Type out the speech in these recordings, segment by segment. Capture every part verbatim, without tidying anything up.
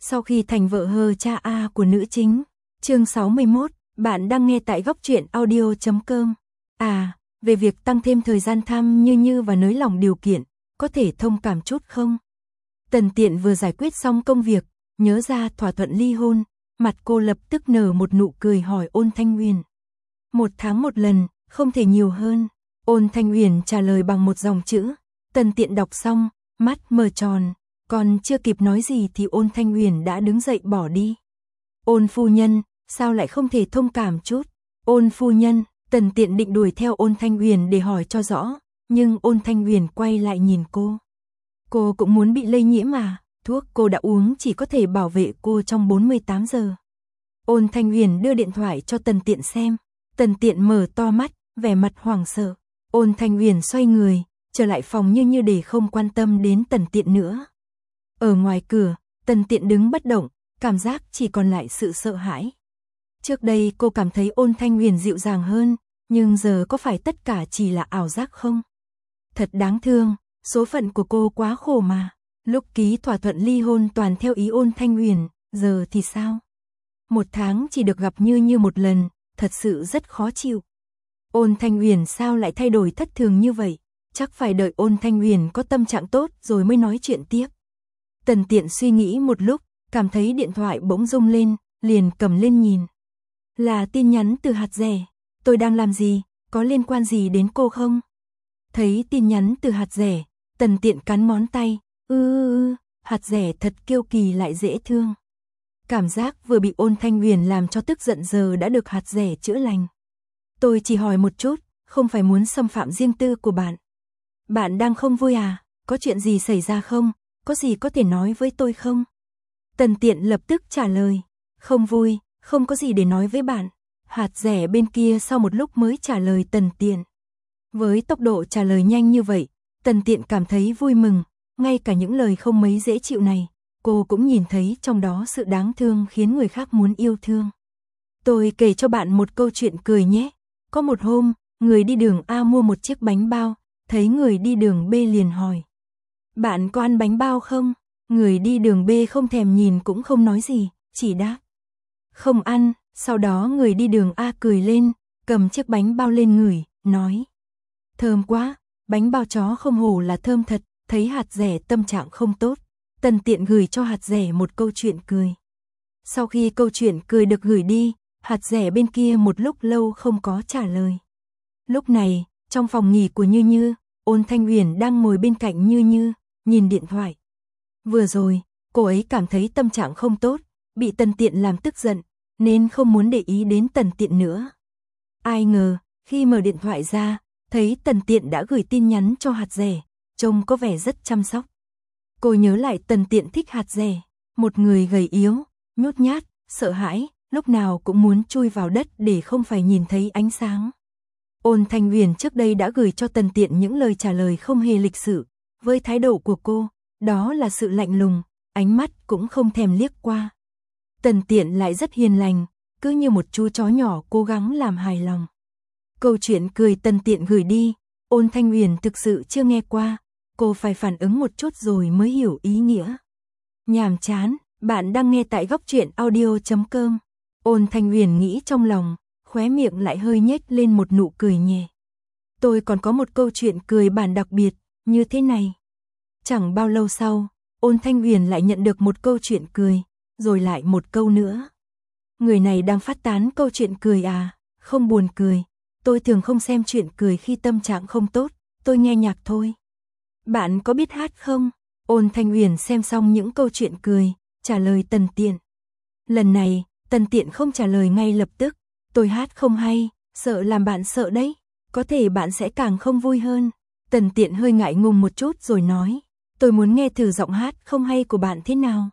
Sau khi thành vợ hờ cha A của nữ chính. Chương sáu mươi mốt, bạn đang nghe tại góc truyện audio chấm com. À, về việc tăng thêm thời gian thăm Như Như và nới lỏng điều kiện, có thể thông cảm chút không? Tần Tiện vừa giải quyết xong công việc, nhớ ra thỏa thuận ly hôn, mặt cô lập tức nở một nụ cười hỏi Ôn Thanh Huyền. Một tháng một lần, không thể nhiều hơn. Ôn Thanh Huyền trả lời bằng một dòng chữ. Tần Tiện đọc xong, mắt mở tròn, còn chưa kịp nói gì thì Ôn Thanh Huyền đã đứng dậy bỏ đi. Ôn phu nhân, sao lại không thể thông cảm chút? Ôn phu nhân, Tần Tiện định đuổi theo Ôn Thanh Huyền để hỏi cho rõ, nhưng Ôn Thanh Huyền quay lại nhìn cô. Cô cũng muốn bị lây nhiễm à? Thuốc cô đã uống chỉ có thể bảo vệ cô trong bốn mươi tám giờ. Ôn Thanh Huyền đưa điện thoại cho Tần Tiện xem. Tần Tiện mở to mắt, vẻ mặt hoảng sợ. Ôn Thanh Huyền xoay người, trở lại phòng Như Như để không quan tâm đến Tần Tiện nữa. Ở ngoài cửa, Tần Tiện đứng bất động, cảm giác chỉ còn lại sự sợ hãi. Trước đây cô cảm thấy Ôn Thanh Huyền dịu dàng hơn, nhưng giờ có phải tất cả chỉ là ảo giác không? Thật đáng thương, số phận của cô quá khổ mà. Lúc ký thỏa thuận ly hôn toàn theo ý Ôn Thanh Huyền, giờ thì sao? Một tháng chỉ được gặp Như Như một lần, thật sự rất khó chịu. Ôn Thanh Huyền sao lại thay đổi thất thường như vậy? Chắc phải đợi Ôn Thanh Huyền có tâm trạng tốt rồi mới nói chuyện tiếp. Tần Tiện suy nghĩ một lúc, cảm thấy điện thoại bỗng rung lên, liền cầm lên nhìn. Là tin nhắn từ Hạt Dẻ. Tôi đang làm gì? Có liên quan gì đến cô không? Thấy tin nhắn từ Hạt Dẻ, Tần Tiện cắn ngón tay. Ư ư, Hạt Dẻ thật kiêu kỳ lại dễ thương. Cảm giác vừa bị Ôn Thanh Huyền làm cho tức giận giờ đã được Hạt Dẻ chữa lành. Tôi chỉ hỏi một chút, không phải muốn xâm phạm riêng tư của bạn. Bạn đang không vui à? Có chuyện gì xảy ra không? Có gì có thể nói với tôi không? Tần Tiện lập tức trả lời. Không vui, không có gì để nói với bạn. Hạt Dẻ bên kia sau một lúc mới trả lời Tần Tiện. Với tốc độ trả lời nhanh như vậy, Tần Tiện cảm thấy vui mừng. Ngay cả những lời không mấy dễ chịu này, cô cũng nhìn thấy trong đó sự đáng thương khiến người khác muốn yêu thương. Tôi kể cho bạn một câu chuyện cười nhé. Có một hôm, người đi đường A mua một chiếc bánh bao, thấy người đi đường B liền hỏi. Bạn có ăn bánh bao không? Người đi đường B không thèm nhìn cũng không nói gì, chỉ đáp. Không ăn, sau đó người đi đường A cười lên, cầm chiếc bánh bao lên ngửi, nói. Thơm quá, bánh bao chó không hổ là thơm thật. Thấy Hạt Dẻ tâm trạng không tốt, Tần Tiện gửi cho Hạt Dẻ một câu chuyện cười. Sau khi câu chuyện cười được gửi đi, Hạt Dẻ bên kia một lúc lâu không có trả lời. Lúc này, trong phòng nghỉ của Như Như, Ôn Thanh Huyền đang ngồi bên cạnh Như Như, nhìn điện thoại. Vừa rồi, cô ấy cảm thấy tâm trạng không tốt, bị Tần Tiện làm tức giận, nên không muốn để ý đến Tần Tiện nữa. Ai ngờ, khi mở điện thoại ra, thấy Tần Tiện đã gửi tin nhắn cho Hạt Dẻ. Trông có vẻ rất chăm sóc. Cô nhớ lại Tần Tiện thích Hạt Dẻ, một người gầy yếu, nhút nhát, sợ hãi, lúc nào cũng muốn chui vào đất để không phải nhìn thấy ánh sáng. Ôn Thanh Huyền trước đây đã gửi cho Tần Tiện những lời trả lời không hề lịch sự, với thái độ của cô, đó là sự lạnh lùng, ánh mắt cũng không thèm liếc qua. Tần Tiện lại rất hiền lành, cứ như một chú chó nhỏ cố gắng làm hài lòng. Câu chuyện cười Tần Tiện gửi đi, Ôn Thanh Huyền thực sự chưa nghe qua, cô phải phản ứng một chút rồi mới hiểu ý nghĩa. Nhàm chán, bạn đang nghe tại góc truyện audio chấm com. Ôn Thanh Huyền nghĩ trong lòng, khóe miệng lại hơi nhếch lên một nụ cười nhẹ. Tôi còn có một câu chuyện cười bản đặc biệt, như thế này. Chẳng bao lâu sau, Ôn Thanh Huyền lại nhận được một câu chuyện cười, rồi lại một câu nữa. Người này đang phát tán câu chuyện cười à, không buồn cười. Tôi thường không xem chuyện cười khi tâm trạng không tốt, tôi nghe nhạc thôi. Bạn có biết hát không? Ôn Thanh Huyền xem xong những câu chuyện cười, trả lời Tần Tiện. Lần này, Tần Tiện không trả lời ngay lập tức. Tôi hát không hay, sợ làm bạn sợ đấy. Có thể bạn sẽ càng không vui hơn. Tần Tiện hơi ngại ngùng một chút rồi nói. Tôi muốn nghe thử giọng hát không hay của bạn thế nào.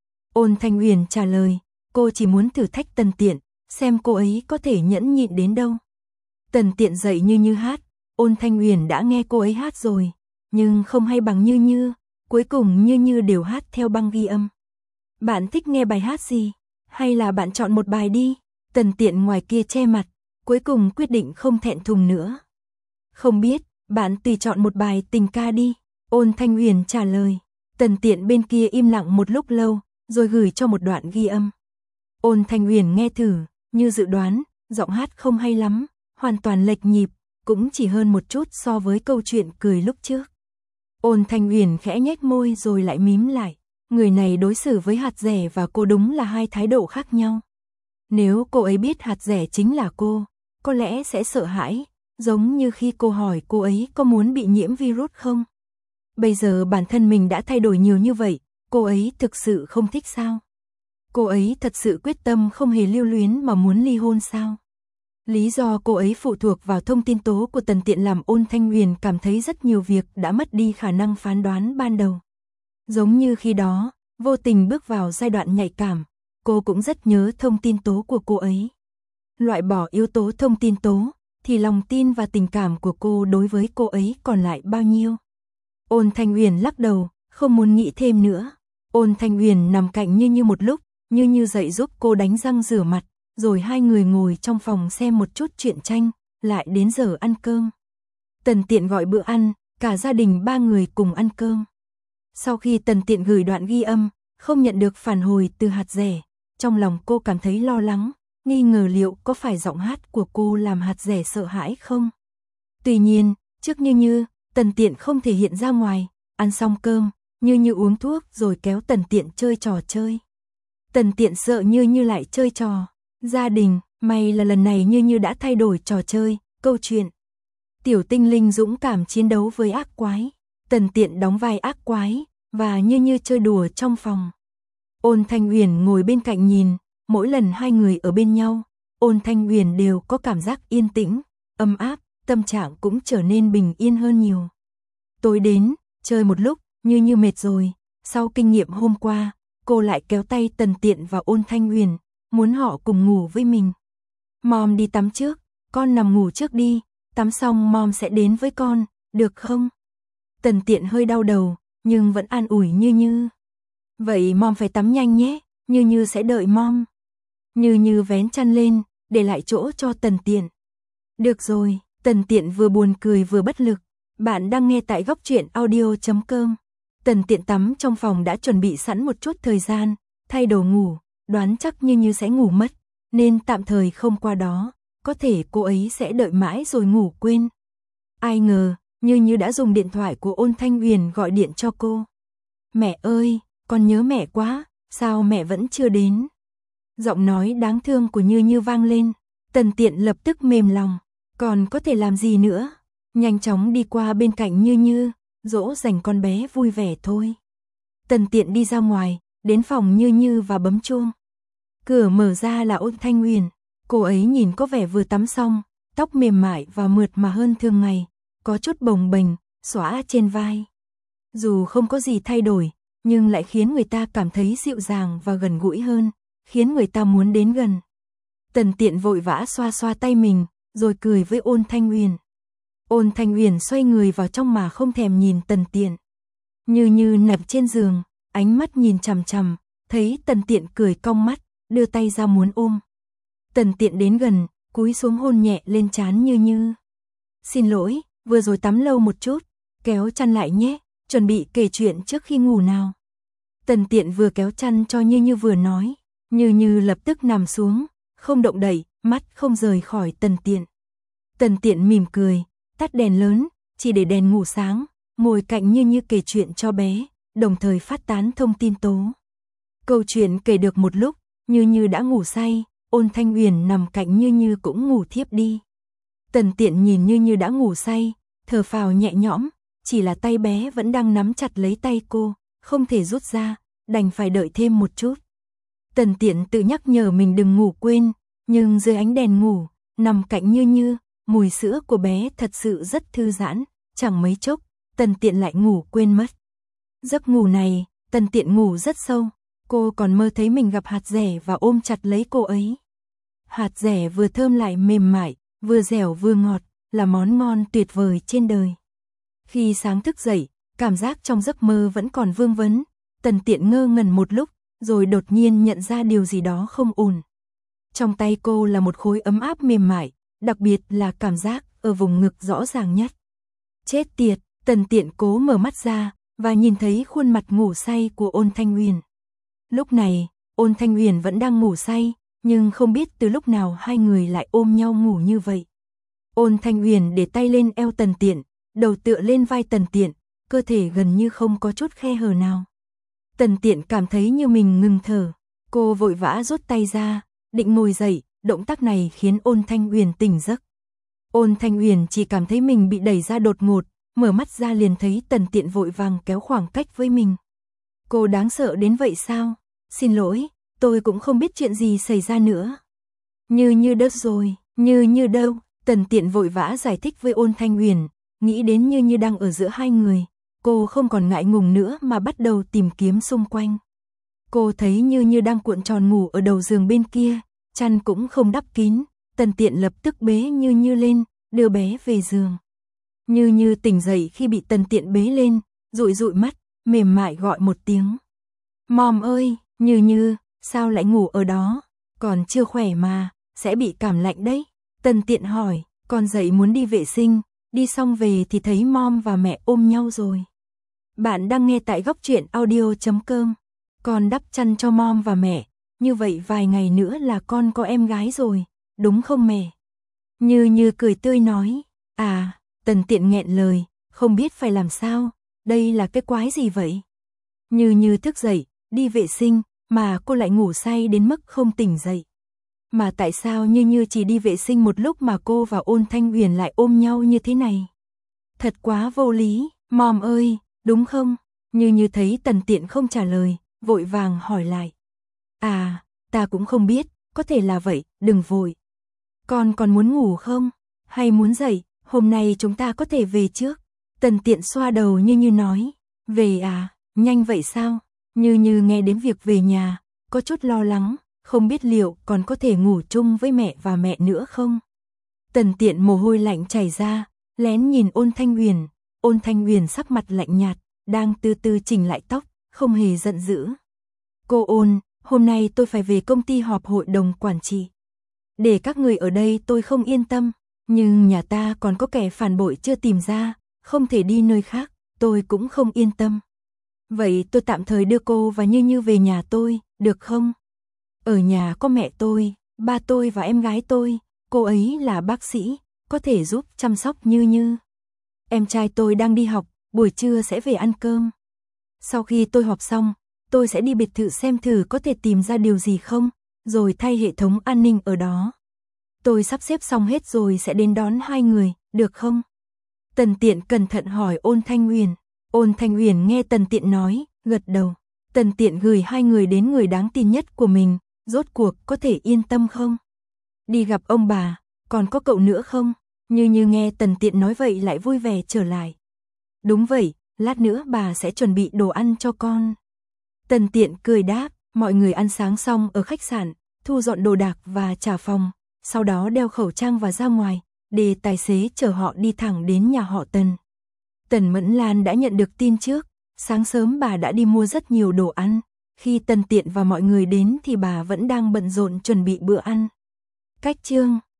Ôn Thanh Huyền trả lời. Cô chỉ muốn thử thách Tần Tiện, xem cô ấy có thể nhẫn nhịn đến đâu. Tần Tiện dạy Như Như hát, Ôn Thanh Huyền đã nghe cô ấy hát rồi, nhưng không hay bằng Như Như, cuối cùng Như Như đều hát theo băng ghi âm. Bạn thích nghe bài hát gì? Hay là bạn chọn một bài đi? Tần Tiện ngoài kia che mặt, cuối cùng quyết định không thẹn thùng nữa. Không biết, bạn tùy chọn một bài tình ca đi, Ôn Thanh Huyền trả lời. Tần Tiện bên kia im lặng một lúc lâu, rồi gửi cho một đoạn ghi âm. Ôn Thanh Uyển nghe thử, như dự đoán, giọng hát không hay lắm, hoàn toàn lệch nhịp, cũng chỉ hơn một chút so với câu chuyện cười lúc trước. Ôn Thanh Uyển khẽ nhếch môi rồi lại mím lại, người này đối xử với hạt rẻ và cô đúng là hai thái độ khác nhau. Nếu cô ấy biết hạt rẻ chính là cô, có lẽ sẽ sợ hãi, giống như khi cô hỏi cô ấy có muốn bị nhiễm virus không. Bây giờ bản thân mình đã thay đổi nhiều như vậy, cô ấy thực sự không thích sao? Cô ấy thật sự quyết tâm không hề lưu luyến mà muốn ly hôn sao? Lý do cô ấy phụ thuộc vào thông tin tố của Tần Tiện làm Ôn Thanh Uyển cảm thấy rất nhiều việc đã mất đi khả năng phán đoán ban đầu. Giống như khi đó, vô tình bước vào giai đoạn nhạy cảm, cô cũng rất nhớ thông tin tố của cô ấy. Loại bỏ yếu tố thông tin tố, thì lòng tin và tình cảm của cô đối với cô ấy còn lại bao nhiêu? Ôn Thanh Uyển lắc đầu, không muốn nghĩ thêm nữa. Ôn Thanh Uyển nằm cạnh Như Như một lúc, Như Như dậy giúp cô đánh răng rửa mặt, rồi hai người ngồi trong phòng xem một chút truyện tranh, lại đến giờ ăn cơm. Tần Tiện gọi bữa ăn, cả gia đình ba người cùng ăn cơm. Sau khi Tần Tiện gửi đoạn ghi âm, không nhận được phản hồi từ hạt rẻ, trong lòng cô cảm thấy lo lắng, nghi ngờ liệu có phải giọng hát của cô làm hạt rẻ sợ hãi không. Tuy nhiên, trước Như Như, Tần Tiện không thể hiện ra ngoài, ăn xong cơm, Như Như uống thuốc rồi kéo Tần Tiện chơi trò chơi. Tần Tiện sợ Như Như lại chơi trò gia đình, may là lần này Như Như đã thay đổi trò chơi, câu chuyện. Tiểu tinh linh dũng cảm chiến đấu với ác quái, Tần Tiện đóng vai ác quái, và Như Như chơi đùa trong phòng. Ôn Thanh Uyển ngồi bên cạnh nhìn, mỗi lần hai người ở bên nhau, Ôn Thanh Uyển đều có cảm giác yên tĩnh, ấm áp, tâm trạng cũng trở nên bình yên hơn nhiều. Tối đến, chơi một lúc, Như Như mệt rồi, sau kinh nghiệm hôm qua, cô lại kéo tay Tần Tiện và Ôn Thanh Uyển, muốn họ cùng ngủ với mình. Mom đi tắm trước, con nằm ngủ trước đi, tắm xong mom sẽ đến với con, được không? Tần Tiện hơi đau đầu, nhưng vẫn an ủi Như Như. Vậy mom phải tắm nhanh nhé, Như Như sẽ đợi mom. Như Như vén chăn lên, để lại chỗ cho Tần Tiện. Được rồi, Tần Tiện vừa buồn cười vừa bất lực. Bạn đang nghe tại góc truyện audio chấm com. Tần Tiện tắm trong phòng đã chuẩn bị sẵn một chút thời gian, thay đồ ngủ, đoán chắc Như Như sẽ ngủ mất, nên tạm thời không qua đó, có thể cô ấy sẽ đợi mãi rồi ngủ quên. Ai ngờ, Như Như đã dùng điện thoại của Ôn Thanh Uyển gọi điện cho cô. Mẹ ơi, con nhớ mẹ quá, sao mẹ vẫn chưa đến? Giọng nói đáng thương của Như Như vang lên, Tần Tiện lập tức mềm lòng, còn có thể làm gì nữa? Nhanh chóng đi qua bên cạnh Như Như, dỗ dành con bé vui vẻ thôi. Tần Tiện đi ra ngoài, đến phòng Như Như và bấm chuông. Cửa mở ra là Ôn Thanh Uyển, cô ấy nhìn có vẻ vừa tắm xong, tóc mềm mại và mượt mà hơn thường ngày, có chút bồng bềnh, xõa trên vai. Dù không có gì thay đổi, nhưng lại khiến người ta cảm thấy dịu dàng và gần gũi hơn, khiến người ta muốn đến gần. Tần Tiện vội vã xoa xoa tay mình, rồi cười với Ôn Thanh Uyển. Ôn Thanh Uyển xoay người vào trong mà không thèm nhìn Tần Tiện. Như Như nằm trên giường, ánh mắt nhìn chằm chằm, thấy Tần Tiện cười cong mắt, đưa tay ra muốn ôm. Tần Tiện đến gần, cúi xuống hôn nhẹ lên trán Như Như. Xin lỗi, vừa rồi tắm lâu một chút, kéo chăn lại nhé, chuẩn bị kể chuyện trước khi ngủ nào. Tần Tiện vừa kéo chăn cho Như Như vừa nói, Như Như lập tức nằm xuống, không động đậy, mắt không rời khỏi Tần Tiện. Tần Tiện mỉm cười, tắt đèn lớn, chỉ để đèn ngủ sáng, ngồi cạnh Như Như kể chuyện cho bé, đồng thời phát tán thông tin tố. Câu chuyện kể được một lúc, Như Như đã ngủ say, Ôn Thanh Uyển nằm cạnh Như Như cũng ngủ thiếp đi. Tần Tiện nhìn Như Như đã ngủ say, thở phào nhẹ nhõm, chỉ là tay bé vẫn đang nắm chặt lấy tay cô, không thể rút ra, đành phải đợi thêm một chút. Tần Tiện tự nhắc nhở mình đừng ngủ quên, nhưng dưới ánh đèn ngủ, nằm cạnh Như Như, mùi sữa của bé thật sự rất thư giãn, chẳng mấy chốc, Tần Tiện lại ngủ quên mất. Giấc ngủ này, Tần Tiện ngủ rất sâu, cô còn mơ thấy mình gặp hạt dẻ và ôm chặt lấy cô ấy. Hạt dẻ vừa thơm lại mềm mại, vừa dẻo vừa ngọt, là món ngon tuyệt vời trên đời. Khi sáng thức dậy, cảm giác trong giấc mơ vẫn còn vương vấn, Tần Tiện ngơ ngẩn một lúc, rồi đột nhiên nhận ra điều gì đó không ổn. Trong tay cô là một khối ấm áp mềm mại, đặc biệt là cảm giác ở vùng ngực rõ ràng nhất. Chết tiệt, Tần Tiện cố mở mắt ra, và nhìn thấy khuôn mặt ngủ say của Ôn Thanh Uyển. Lúc này, Ôn Thanh Uyển vẫn đang ngủ say, nhưng không biết từ lúc nào hai người lại ôm nhau ngủ như vậy. Ôn Thanh Uyển để tay lên eo Tần Tiện, đầu tựa lên vai Tần Tiện, cơ thể gần như không có chút khe hở nào. Tần Tiện cảm thấy như mình ngừng thở, cô vội vã rút tay ra, định ngồi dậy, động tác này khiến Ôn Thanh Uyển tỉnh giấc. Ôn Thanh Uyển chỉ cảm thấy mình bị đẩy ra đột ngột, mở mắt ra liền thấy Tần Tiện vội vàng kéo khoảng cách với mình. Cô đáng sợ đến vậy sao? Xin lỗi, tôi cũng không biết chuyện gì xảy ra nữa. Như như đâu rồi, như như đâu, Tần Tiện vội vã giải thích với Ôn Thanh Uyển, nghĩ đến như như đang ở giữa hai người. Cô không còn ngại ngùng nữa mà bắt đầu tìm kiếm xung quanh. Cô thấy như như đang cuộn tròn ngủ ở đầu giường bên kia, chăn cũng không đắp kín. Tần Tiện lập tức bế như như lên, đưa bé về giường. Như như tỉnh dậy khi bị Tần Tiện bế lên, dụi dụi mắt, mềm mại gọi một tiếng. Mom ơi, như như, sao lại ngủ ở đó? Còn chưa khỏe mà, sẽ bị cảm lạnh đấy. Tần Tiện hỏi, con dậy muốn đi vệ sinh, đi xong về thì thấy mom và mẹ ôm nhau rồi. Bạn đang nghe tại góc truyện audio chấm com. Con đắp chăn cho mom và mẹ, như vậy vài ngày nữa là con có em gái rồi, đúng không mẹ? Như như cười tươi nói, à, Tần Tiện nghẹn lời, không biết phải làm sao, đây là cái quái gì vậy? Như như thức dậy, đi vệ sinh, mà cô lại ngủ say đến mức không tỉnh dậy. Mà tại sao như như chỉ đi vệ sinh một lúc mà cô và Ôn Thanh Uyển lại ôm nhau như thế này? Thật quá vô lý, mom ơi, đúng không? Như như thấy Tần Tiện không trả lời, vội vàng hỏi lại. À, ta cũng không biết, có thể là vậy, đừng vội. Con còn muốn ngủ không? Hay muốn dậy, hôm nay chúng ta có thể về trước. Tần Tiện xoa đầu Như Như nói. Về à, nhanh vậy sao? Như Như nghe đến việc về nhà, có chút lo lắng, không biết liệu còn có thể ngủ chung với mẹ và mẹ nữa không? Tần Tiện mồ hôi lạnh chảy ra, lén nhìn Ôn Thanh Uyển. Ôn Thanh Uyển sắc mặt lạnh nhạt, đang từ từ chỉnh lại tóc, không hề giận dữ. Cô Ôn, hôm nay tôi phải về công ty họp hội đồng quản trị. Để các người ở đây tôi không yên tâm, nhưng nhà ta còn có kẻ phản bội chưa tìm ra, không thể đi nơi khác, tôi cũng không yên tâm. Vậy tôi tạm thời đưa cô và Như Như về nhà tôi, được không? Ở nhà có mẹ tôi, ba tôi và em gái tôi, cô ấy là bác sĩ, có thể giúp chăm sóc Như Như. Em trai tôi đang đi học, buổi trưa sẽ về ăn cơm. Sau khi tôi họp xong, tôi sẽ đi biệt thự xem thử có thể tìm ra điều gì không, rồi thay hệ thống an ninh ở đó. Tôi sắp xếp xong hết rồi sẽ đến đón hai người, được không? Tần Tiện cẩn thận hỏi Ôn Thanh Uyển. Ôn Thanh Uyển nghe Tần Tiện nói, gật đầu. Tần Tiện gửi hai người đến người đáng tin nhất của mình, rốt cuộc có thể yên tâm không? Đi gặp ông bà, còn có cậu nữa không? Như Như nghe Tần Tiện nói vậy lại vui vẻ trở lại. Đúng vậy, lát nữa bà sẽ chuẩn bị đồ ăn cho con. Tần Tiện cười đáp, mọi người ăn sáng xong ở khách sạn, thu dọn đồ đạc và trả phòng, sau đó đeo khẩu trang và ra ngoài, để tài xế chở họ đi thẳng đến nhà họ Tần. Tần Mẫn Lan đã nhận được tin trước, sáng sớm bà đã đi mua rất nhiều đồ ăn, khi Tần Tiện và mọi người đến thì bà vẫn đang bận rộn chuẩn bị bữa ăn. Cách chương